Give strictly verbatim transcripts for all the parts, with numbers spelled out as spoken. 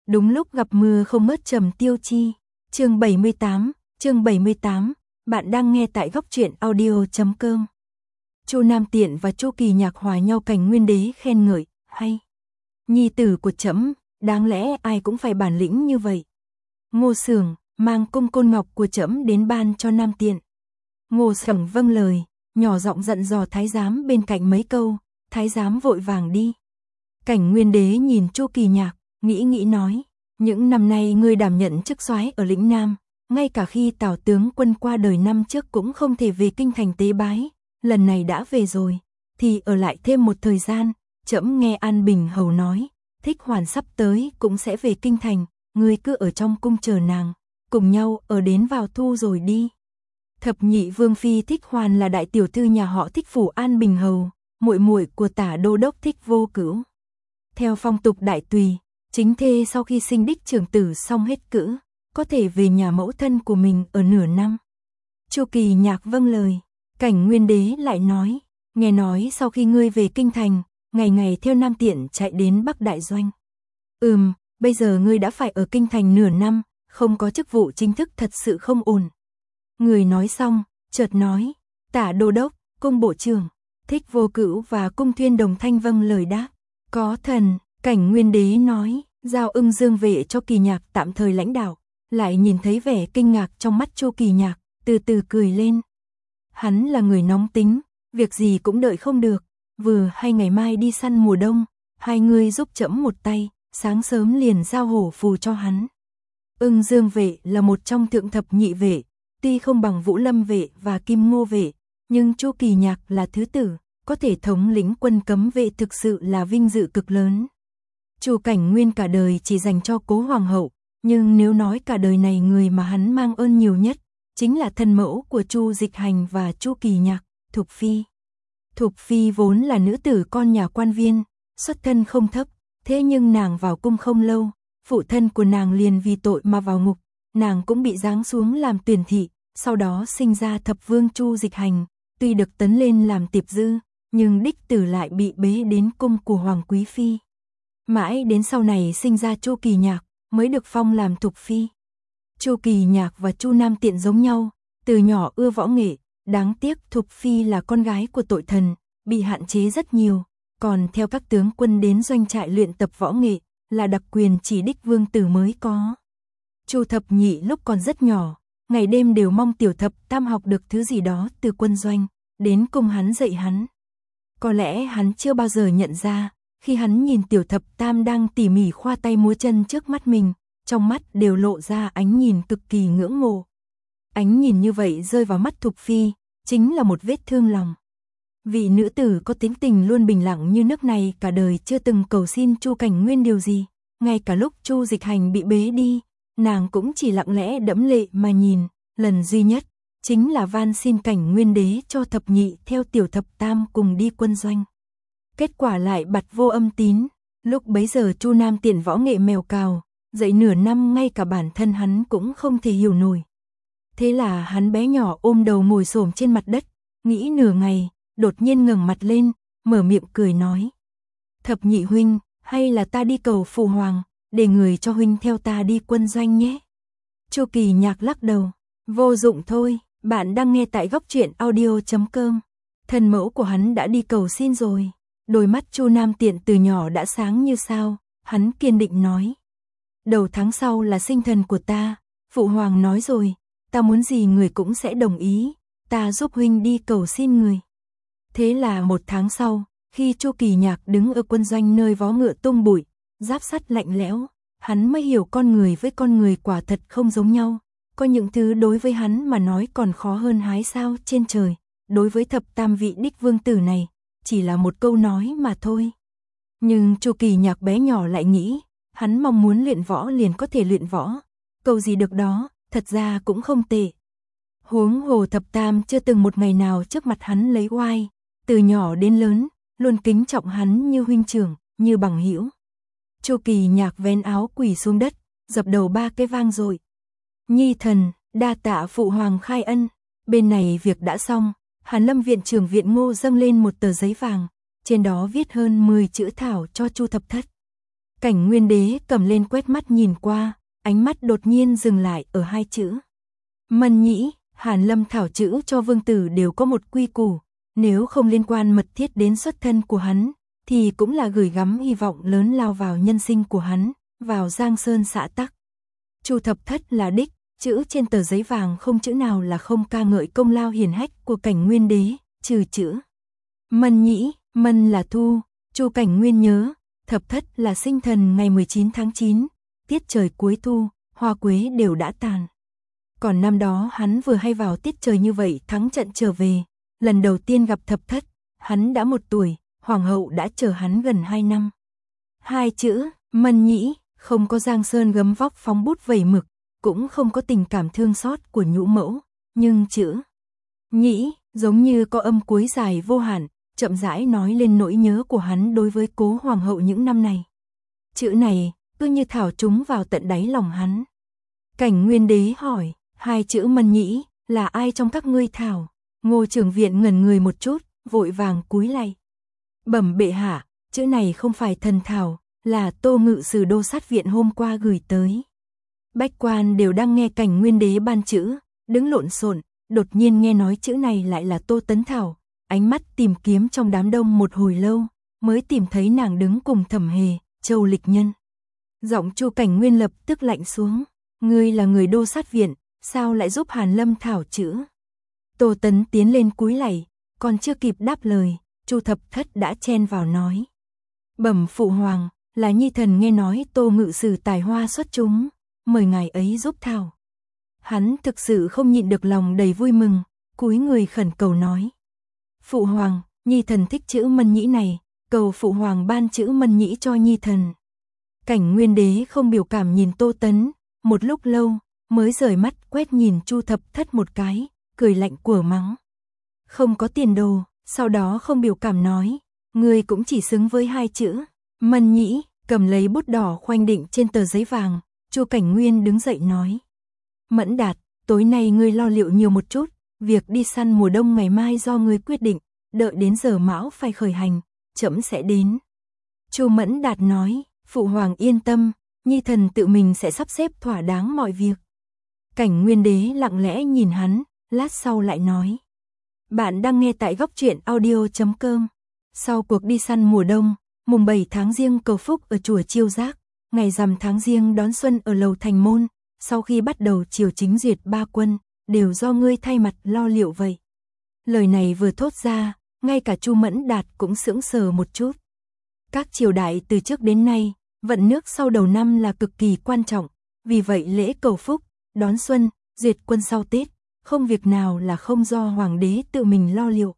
Đúng lúc gặp mưa không mất Trầm Tiêu Chi. Chương bảy mươi tám, chương bảy mươi tám, bạn đang nghe tại góc truyện audio chấm com. Chu Nam Tiện và Chu Kỳ Nhạc hòa nhau Cảnh Nguyên Đế khen ngợi, hay. Nhi tử của trẫm, đáng lẽ ai cũng phải bản lĩnh như vậy. Ngô Sưởng mang cung côn ngọc của trẫm đến ban cho Nam Tiện. Ngô Sưởng vâng lời, nhỏ giọng dặn dò thái giám bên cạnh mấy câu, thái giám vội vàng đi. Cảnh Nguyên Đế nhìn Chu Kỳ Nhạc, nghĩ nghĩ nói, những năm nay ngươi đảm nhận chức soái ở lĩnh Nam, ngay cả khi Tào tướng quân qua đời năm trước cũng không thể về kinh thành tế bái, lần này đã về rồi, thì ở lại thêm một thời gian. Trẫm nghe An Bình hầu nói, Thích Hoàn sắp tới cũng sẽ về kinh thành, ngươi cứ ở trong cung chờ nàng, cùng nhau ở đến vào thu rồi đi. Thập nhị vương phi Thích Hoàn là đại tiểu thư nhà họ Thích phủ An Bình hầu, muội muội của Tả đô đốc Thích Vô Cửu. Theo phong tục đại tùy, chính thê sau khi sinh đích trưởng tử xong hết cữ, có thể về nhà mẫu thân của mình ở nửa năm. Chu Kỳ Nhạc vâng lời, Cảnh Nguyên Đế lại nói, nghe nói sau khi ngươi về kinh thành, ngày ngày theo Nam Tiện chạy đến Bắc Đại Doanh. Ừm, bây giờ ngươi đã phải ở kinh thành nửa năm, không có chức vụ chính thức thật sự không ổn. Người nói xong, chợt nói, Tả đô đốc, cung bộ trưởng, Thích Vô Cửu và cung thuyên đồng thanh vâng lời đáp. Có thần. Cảnh Nguyên Đế nói, giao Ưng Dương vệ cho Kỳ Nhạc tạm thời lãnh đạo, lại nhìn thấy vẻ kinh ngạc trong mắt Chu Kỳ Nhạc, từ từ cười lên. Hắn là người nóng tính, việc gì cũng đợi không được, vừa hay ngày mai đi săn mùa đông, hai người giúp trẫm một tay, sáng sớm liền giao hổ phù cho hắn. Ưng Dương vệ là một trong thượng thập nhị vệ, tuy không bằng Vũ Lâm vệ và Kim Ngô vệ, nhưng Chu Kỳ Nhạc là thứ tử, có thể thống lĩnh quân cấm vệ thực sự là vinh dự cực lớn. Chu Cảnh Nguyên cả đời chỉ dành cho Cố Hoàng hậu, nhưng nếu nói cả đời này người mà hắn mang ơn nhiều nhất, chính là thân mẫu của Chu Dịch Hành và Chu Kỳ Nhạc, Thục Phi. Thục Phi vốn là nữ tử con nhà quan viên, xuất thân không thấp, thế nhưng nàng vào cung không lâu, phụ thân của nàng liền vì tội mà vào ngục, nàng cũng bị giáng xuống làm tuyển thị, sau đó sinh ra thập vương Chu Dịch Hành, tuy được tấn lên làm tiệp dư, nhưng đích tử lại bị bế đến cung của Hoàng Quý Phi. Mãi đến sau này sinh ra Chu Kỳ Nhạc, mới được phong làm Thục Phi. Chu Kỳ Nhạc và Chu Nam Tiện giống nhau, từ nhỏ ưa võ nghệ, đáng tiếc Thục Phi là con gái của tội thần, bị hạn chế rất nhiều, còn theo các tướng quân đến doanh trại luyện tập võ nghệ, là đặc quyền chỉ đích vương tử mới có. Chu Thập Nhị lúc còn rất nhỏ, ngày đêm đều mong tiểu thập tam học được thứ gì đó từ quân doanh, đến cùng hắn dạy hắn. Có lẽ hắn chưa bao giờ nhận ra, khi hắn nhìn tiểu thập tam đang tỉ mỉ khoa tay múa chân trước mắt mình, trong mắt đều lộ ra ánh nhìn cực kỳ ngưỡng mộ. Ánh nhìn như vậy rơi vào mắt Thục Phi, chính là một vết thương lòng. Vị nữ tử có tính tình luôn bình lặng như nước này cả đời chưa từng cầu xin Chu Cảnh Nguyên điều gì, ngay cả lúc Chu Dịch Hành bị bế đi, nàng cũng chỉ lặng lẽ đẫm lệ mà nhìn, lần duy nhất, chính là van xin Cảnh Nguyên Đế cho thập nhị theo tiểu thập tam cùng đi quân doanh. Kết quả lại bặt vô âm tín, lúc bấy giờ Chu Nam Tiện võ nghệ mèo cào, dạy nửa năm ngay cả bản thân hắn cũng không thể hiểu nổi. Thế là hắn bé nhỏ ôm đầu ngồi xổm trên mặt đất, nghĩ nửa ngày, đột nhiên ngẩng mặt lên, mở miệng cười nói. Thập nhị huynh, hay là ta đi cầu phụ hoàng, để người cho huynh theo ta đi quân doanh nhé. Chu Kỳ Nhạc lắc đầu, vô dụng thôi, bạn đang nghe tại góc truyện audio chấm com. Thân mẫu của hắn đã đi cầu xin rồi. Đôi mắt Chu Nam Tiện từ nhỏ đã sáng như sao, hắn kiên định nói. Đầu tháng sau là sinh thần của ta, phụ hoàng nói rồi, ta muốn gì người cũng sẽ đồng ý, ta giúp huynh đi cầu xin người. Thế là một tháng sau, khi Chu Kỳ Nhạc đứng ở quân doanh nơi vó ngựa tung bụi, giáp sắt lạnh lẽo, hắn mới hiểu con người với con người quả thật không giống nhau, có những thứ đối với hắn mà nói còn khó hơn hái sao trên trời, đối với thập tam vị đích vương tử này, chỉ là một câu nói mà thôi. Nhưng Chu Kỳ Nhạc bé nhỏ lại nghĩ, hắn mong muốn luyện võ liền có thể luyện võ, câu gì được đó, thật ra cũng không tệ. Huống hồ thập tam chưa từng một ngày nào trước mặt hắn lấy oai, từ nhỏ đến lớn, luôn kính trọng hắn như huynh trưởng, như bằng hữu. Chu Kỳ Nhạc vén áo quỳ xuống đất, dập đầu ba cái vang dội. Nhi thần, đa tạ phụ hoàng khai ân. Bên này việc đã xong, Hàn Lâm viện trưởng viện Ngô dâng lên một tờ giấy vàng, trên đó viết hơn mười chữ thảo cho Chu Thập Thất. Cảnh Nguyên Đế cầm lên quét mắt nhìn qua, ánh mắt đột nhiên dừng lại ở hai chữ. Mân Nhĩ, Hàn Lâm Thảo chữ cho vương tử đều có một quy củ, nếu không liên quan mật thiết đến xuất thân của hắn, thì cũng là gửi gắm hy vọng lớn lao vào nhân sinh của hắn, vào Giang Sơn xã tắc. Chu Thập Thất là đích, chữ trên tờ giấy vàng không chữ nào là không ca ngợi công lao hiển hách của Cảnh Nguyên Đế, trừ chữ Mân Nhĩ. Mân là thu, Chu Cảnh Nguyên nhớ, Thập Thất là sinh thần ngày mười chín tháng chín, tiết trời cuối thu, hoa quế đều đã tàn. Còn năm đó hắn vừa hay vào tiết trời như vậy thắng trận trở về, lần đầu tiên gặp Thập Thất, hắn đã một tuổi, hoàng hậu đã chờ hắn gần hai năm. Hai chữ, Mân Nhĩ, không có Giang Sơn gấm vóc phóng bút vẩy mực, cũng không có tình cảm thương xót của nhũ mẫu, nhưng chữ Nhĩ, giống như có âm cuối dài vô hạn, chậm rãi nói lên nỗi nhớ của hắn đối với cố hoàng hậu những năm này. Chữ này, cứ như thảo trúng vào tận đáy lòng hắn. Cảnh Nguyên Đế hỏi, hai chữ Mân Nhĩ, là ai trong các ngươi thảo? Ngô Trưởng Viện ngẩn người một chút, vội vàng cúi lạy. Bẩm bệ hạ, chữ này không phải thần thảo, là Tô Ngự Sử Đô Sát Viện hôm qua gửi tới. Bách quan đều đang nghe Cảnh Nguyên Đế ban chữ, đứng lộn xộn, đột nhiên nghe nói chữ này lại là Tô Tấn Thảo, ánh mắt tìm kiếm trong đám đông một hồi lâu, mới tìm thấy nàng đứng cùng Thẩm Hề, Châu Lịch Nhân. Giọng Chu Cảnh Nguyên lập tức lạnh xuống, ngươi là người Đô Sát Viện, sao lại giúp Hàn Lâm thảo chữ? Tô Tấn tiến lên cúi lạy, còn chưa kịp đáp lời, Chu Thập Thất đã chen vào nói. Bẩm phụ hoàng, là nhi thần nghe nói Tô Ngự Sử tài hoa xuất chúng, mời ngài ấy giúp thảo. Hắn thực sự không nhịn được lòng đầy vui mừng, cúi người khẩn cầu nói. Phụ hoàng, nhi thần thích chữ Mân Nhĩ này, cầu phụ hoàng ban chữ Mân Nhĩ cho nhi thần. Cảnh Nguyên Đế không biểu cảm nhìn Tô Tấn, một lúc lâu, mới rời mắt quét nhìn Chu Thập Thất một cái, cười lạnh của mắng. Không có tiền đồ, sau đó không biểu cảm nói, ngươi cũng chỉ xứng với hai chữ Mân Nhĩ, cầm lấy bút đỏ khoanh định trên tờ giấy vàng, Chu Cảnh Nguyên đứng dậy nói. Mẫn Đạt, tối nay ngươi lo liệu nhiều một chút, việc đi săn mùa đông ngày mai do ngươi quyết định, đợi đến giờ mão phải khởi hành, trẫm sẽ đến. Chu Mẫn Đạt nói, phụ hoàng yên tâm, nhi thần tự mình sẽ sắp xếp thỏa đáng mọi việc. Cảnh Nguyên Đế lặng lẽ nhìn hắn, lát sau lại nói. Bạn đang nghe tại góc truyện audio chấm com. Sau cuộc đi săn mùa đông, mùng bảy tháng Giêng cầu phúc ở chùa Chiêu Giác, ngày rằm tháng Giêng đón xuân ở lầu Thành Môn, sau khi bắt đầu triều chính duyệt ba quân, đều do ngươi thay mặt lo liệu vậy. Lời này vừa thốt ra, ngay cả Chu Mẫn Đạt cũng sững sờ một chút. Các triều đại từ trước đến nay, vận nước sau đầu năm là cực kỳ quan trọng, vì vậy lễ cầu phúc, đón xuân, duyệt quân sau Tết, không việc nào là không do hoàng đế tự mình lo liệu.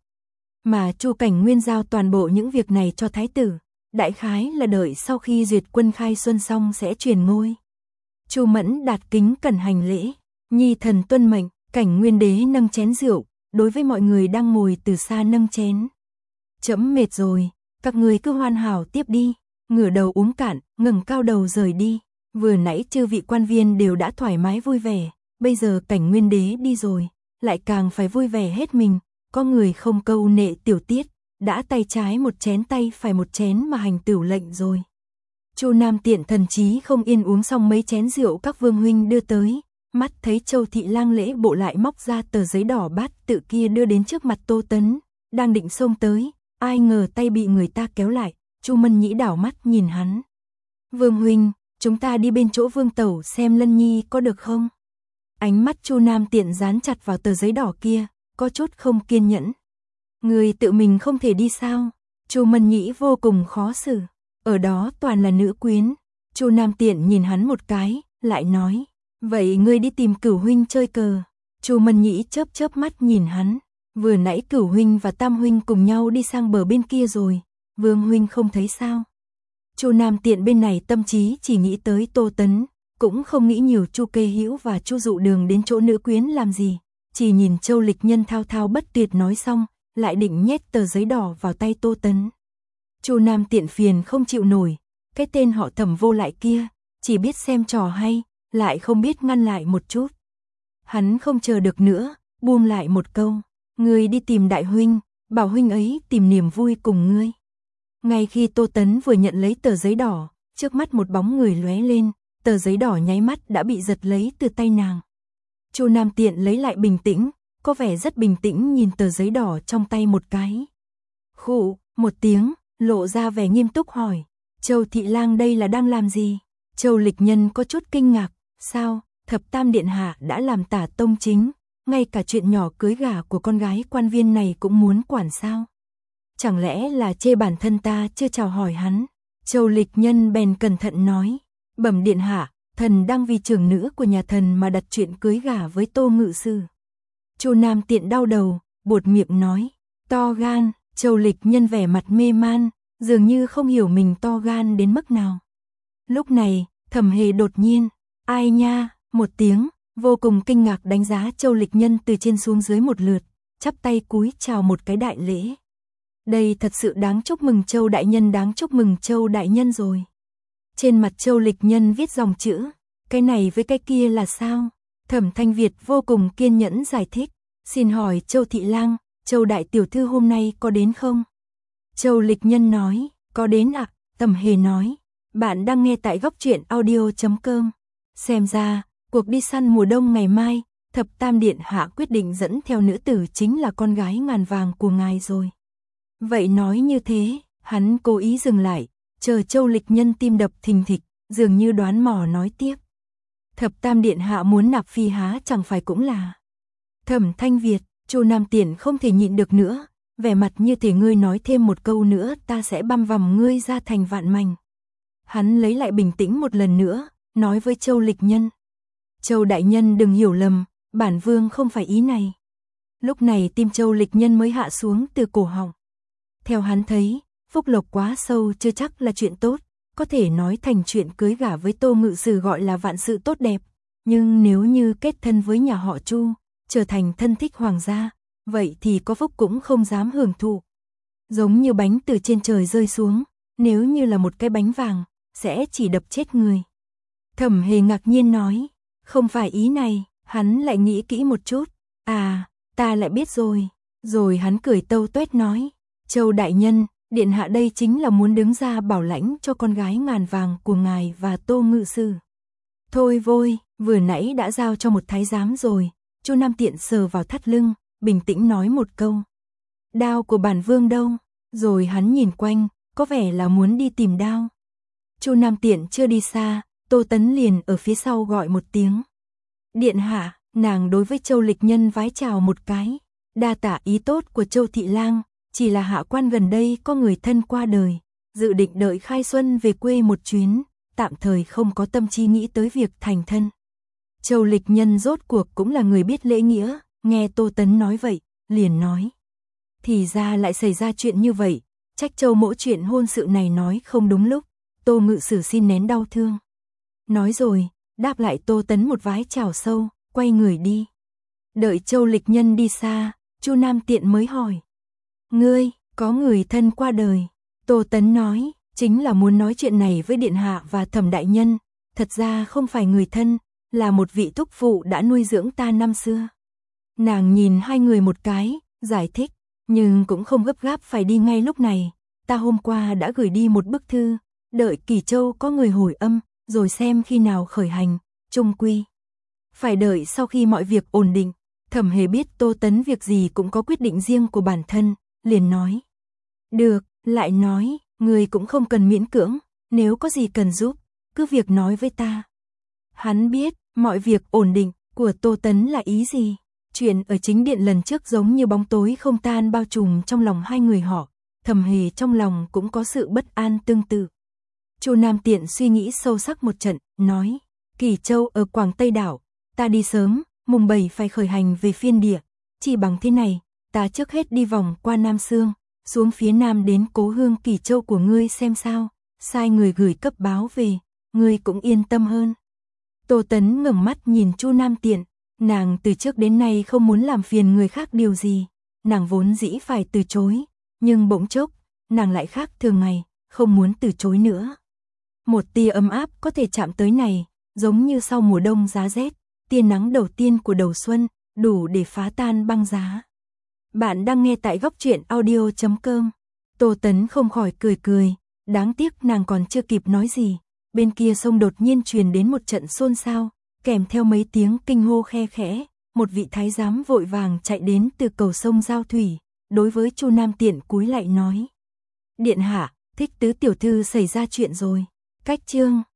Mà Chu Cảnh Nguyên giao toàn bộ những việc này cho thái tử, đại khái là đợi sau khi duyệt quân khai xuân xong sẽ truyền ngôi. Chu Mẫn Đạt kính cẩn hành lễ, nhi thần tuân mệnh. Cảnh Nguyên Đế nâng chén rượu, đối với mọi người đang ngồi từ xa nâng chén. Trẫm mệt rồi, các người cứ hoàn hảo tiếp đi, ngửa đầu uống cạn, ngẩng cao đầu rời đi. Vừa nãy chư vị quan viên đều đã thoải mái vui vẻ, bây giờ Cảnh Nguyên Đế đi rồi, lại càng phải vui vẻ hết mình, có người không câu nệ tiểu tiết, đã tay trái một chén tay phải một chén mà hành tửu lệnh rồi. Chu Nam Tiện thần chí không yên uống xong mấy chén rượu các vương huynh đưa tới. Mắt thấy Châu Thị Lang lễ bộ lại móc ra tờ giấy đỏ bát tự kia đưa đến trước mặt Tô Tấn, đang định xông tới, ai ngờ tay bị người ta kéo lại, Chu Mân Nhĩ đảo mắt nhìn hắn. Vương huynh, chúng ta đi bên chỗ Vương tẩu xem Lân Nhi có được không? Ánh mắt Chu Nam Tiện dán chặt vào tờ giấy đỏ kia, có chút không kiên nhẫn. Người tự mình không thể đi sao? Chu Mân Nhĩ vô cùng khó xử, ở đó toàn là nữ quyến. Chu Nam Tiện nhìn hắn một cái, lại nói. Vậy ngươi đi tìm Cửu huynh chơi cờ. Chu Mân Nhĩ chớp chớp mắt nhìn hắn, vừa nãy Cửu huynh và Tam huynh cùng nhau đi sang bờ bên kia rồi, Vương huynh không thấy sao? Chu Nam Tiện bên này tâm trí chỉ nghĩ tới Tô Tấn, cũng không nghĩ nhiều Chu Kê Hữu và Chu Dụ Đường đến chỗ nữ quyến làm gì, chỉ nhìn Châu Lịch Nhân thao thao bất tuyệt nói xong, lại định nhét tờ giấy đỏ vào tay Tô Tấn. Chu Nam Tiện phiền không chịu nổi, cái tên họ Thẩm vô lại kia, chỉ biết xem trò hay, lại không biết ngăn lại một chút. Hắn không chờ được nữa, buông lại một câu, ngươi đi tìm đại huynh, bảo huynh ấy tìm niềm vui cùng ngươi. Ngay khi Tô Tấn vừa nhận lấy tờ giấy đỏ, trước mắt một bóng người lóe lên, tờ giấy đỏ nháy mắt đã bị giật lấy từ tay nàng. Chu Nam Tiện lấy lại bình tĩnh, có vẻ rất bình tĩnh nhìn tờ giấy đỏ trong tay một cái. Khụ, một tiếng, lộ ra vẻ nghiêm túc hỏi, Châu Thị Lang đây là đang làm gì? Châu Lịch Nhân có chút kinh ngạc, sao, Thập Tam Điện Hạ đã làm tả tông chính, ngay cả chuyện nhỏ cưới gả của con gái quan viên này cũng muốn quản sao? Chẳng lẽ là chê bản thân ta chưa chào hỏi hắn? Châu Lịch Nhân bèn cẩn thận nói, bẩm Điện Hạ, thần đang vì trưởng nữ của nhà thần mà đặt chuyện cưới gả với Tô Ngự Sử. Chu Nam Tiện đau đầu, buột miệng nói, to gan. Châu Lịch Nhân vẻ mặt mê man, dường như không hiểu mình to gan đến mức nào. Lúc này, Thẩm Hề đột nhiên, ai nha, một tiếng, vô cùng kinh ngạc đánh giá Châu Lịch Nhân từ trên xuống dưới một lượt, chắp tay cúi chào một cái đại lễ. Đây thật sự đáng chúc mừng Châu đại nhân, đáng chúc mừng Châu đại nhân rồi. Trên mặt Châu Lịch Nhân viết dòng chữ, cái này với cái kia là sao? Thẩm Thanh Việt vô cùng kiên nhẫn giải thích, xin hỏi Châu Thị Lang, Châu đại tiểu thư hôm nay có đến không? Châu Lịch Nhân nói, có đến ạ. À? Thẩm Hề nói, bạn đang nghe tại góc truyện audio chấm com. Xem ra, cuộc đi săn mùa đông ngày mai, Thập Tam Điện Hạ quyết định dẫn theo nữ tử chính là con gái ngàn vàng của ngài rồi. Vậy nói như thế, hắn cố ý dừng lại, chờ Châu Lịch Nhân tim đập thình thịch, dường như đoán mò nói tiếp. Thập Tam Điện Hạ muốn nạp phi há chẳng phải cũng là. Thẩm Thanh Việt, Chu Nam Tiện không thể nhịn được nữa, vẻ mặt như thể ngươi nói thêm một câu nữa ta sẽ băm vằm ngươi ra thành vạn mảnh. Hắn lấy lại bình tĩnh một lần nữa, nói với Châu Lịch Nhân. Châu đại nhân đừng hiểu lầm, bản vương không phải ý này. Lúc này tim Châu Lịch Nhân mới hạ xuống từ cổ họng. Theo hắn thấy, phúc lộc quá sâu chưa chắc là chuyện tốt, có thể nói thành chuyện cưới gả với Tô Ngự Sử gọi là vạn sự tốt đẹp, nhưng nếu như kết thân với nhà họ Chu, trở thành thân thích hoàng gia, vậy thì có phúc cũng không dám hưởng thụ. Giống như bánh từ trên trời rơi xuống, nếu như là một cái bánh vàng, sẽ chỉ đập chết người. Thẩm Hề ngạc nhiên nói, không phải ý này, hắn lại nghĩ kỹ một chút, à, ta lại biết rồi. Rồi hắn cười tâu tuét nói, Châu đại nhân, điện hạ đây chính là muốn đứng ra bảo lãnh cho con gái ngàn vàng của ngài và Tô Ngự Sử. Thôi vôi, vừa nãy đã giao cho một thái giám rồi. Chu Nam Tiện sờ vào thắt lưng, bình tĩnh nói một câu. Đao của bản vương đâu? Rồi hắn nhìn quanh, có vẻ là muốn đi tìm đao. Chu Nam Tiện chưa đi xa, Tô Tấn liền ở phía sau gọi một tiếng. Điện hạ, nàng đối với Châu Lịch Nhân vái chào một cái. Đa tạ ý tốt của Châu Thị Lang, chỉ là hạ quan gần đây có người thân qua đời, dự định đợi khai xuân về quê một chuyến, tạm thời không có tâm trí nghĩ tới việc thành thân. Châu Lịch Nhân rốt cuộc cũng là người biết lễ nghĩa, nghe Tô Tấn nói vậy, liền nói. Thì ra lại xảy ra chuyện như vậy, trách Châu mỗ chuyện hôn sự này nói không đúng lúc, Tô Ngự Sử xin nén đau thương. Nói rồi, đáp lại Tô Tấn một vái chào sâu, quay người đi. Đợi Châu Lịch Nhân đi xa, Chu Nam Tiện mới hỏi. Ngươi, có người thân qua đời. Tô Tấn nói, chính là muốn nói chuyện này với Điện Hạ và Thẩm đại nhân, thật ra không phải người thân, là một vị thúc phụ đã nuôi dưỡng ta năm xưa. Nàng nhìn hai người một cái, giải thích, nhưng cũng không gấp gáp phải đi ngay lúc này. Ta hôm qua đã gửi đi một bức thư, đợi Kỳ Châu có người hồi âm, rồi xem khi nào khởi hành, chung quy. Phải đợi sau khi mọi việc ổn định. Thẩm Hề biết Tô Tấn việc gì cũng có quyết định riêng của bản thân, liền nói. Được, lại nói, người cũng không cần miễn cưỡng, nếu có gì cần giúp, cứ việc nói với ta. Hắn biết, mọi việc ổn định của Tô Tấn là ý gì. Chuyện ở chính điện lần trước giống như bóng tối không tan bao trùm trong lòng hai người họ, Thẩm Hề trong lòng cũng có sự bất an tương tự. Chu Nam Tiện suy nghĩ sâu sắc một trận, nói, Kỳ Châu ở Quảng Tây Đảo, ta đi sớm, mùng bảy phải khởi hành về phiên địa, chỉ bằng thế này, ta trước hết đi vòng qua Nam Sương, xuống phía Nam đến cố hương Kỳ Châu của ngươi xem sao, sai người gửi cấp báo về, ngươi cũng yên tâm hơn. Tô Tấn ngẩng mắt nhìn Chu Nam Tiện, nàng từ trước đến nay không muốn làm phiền người khác điều gì, nàng vốn dĩ phải từ chối, nhưng bỗng chốc, nàng lại khác thường ngày, không muốn từ chối nữa. Một tia ấm áp có thể chạm tới này, giống như sau mùa đông giá rét, tia nắng đầu tiên của đầu xuân, đủ để phá tan băng giá. Bạn đang nghe tại góc truyện audio chấm com. Tô Tấn không khỏi cười cười, đáng tiếc nàng còn chưa kịp nói gì, bên kia sông đột nhiên truyền đến một trận xôn xao, kèm theo mấy tiếng kinh hô khe khẽ, một vị thái giám vội vàng chạy đến từ cầu sông giao thủy, đối với Chu Nam Tiện cúi lại nói: "Điện hạ, Thích tứ tiểu thư xảy ra chuyện rồi." Cách chương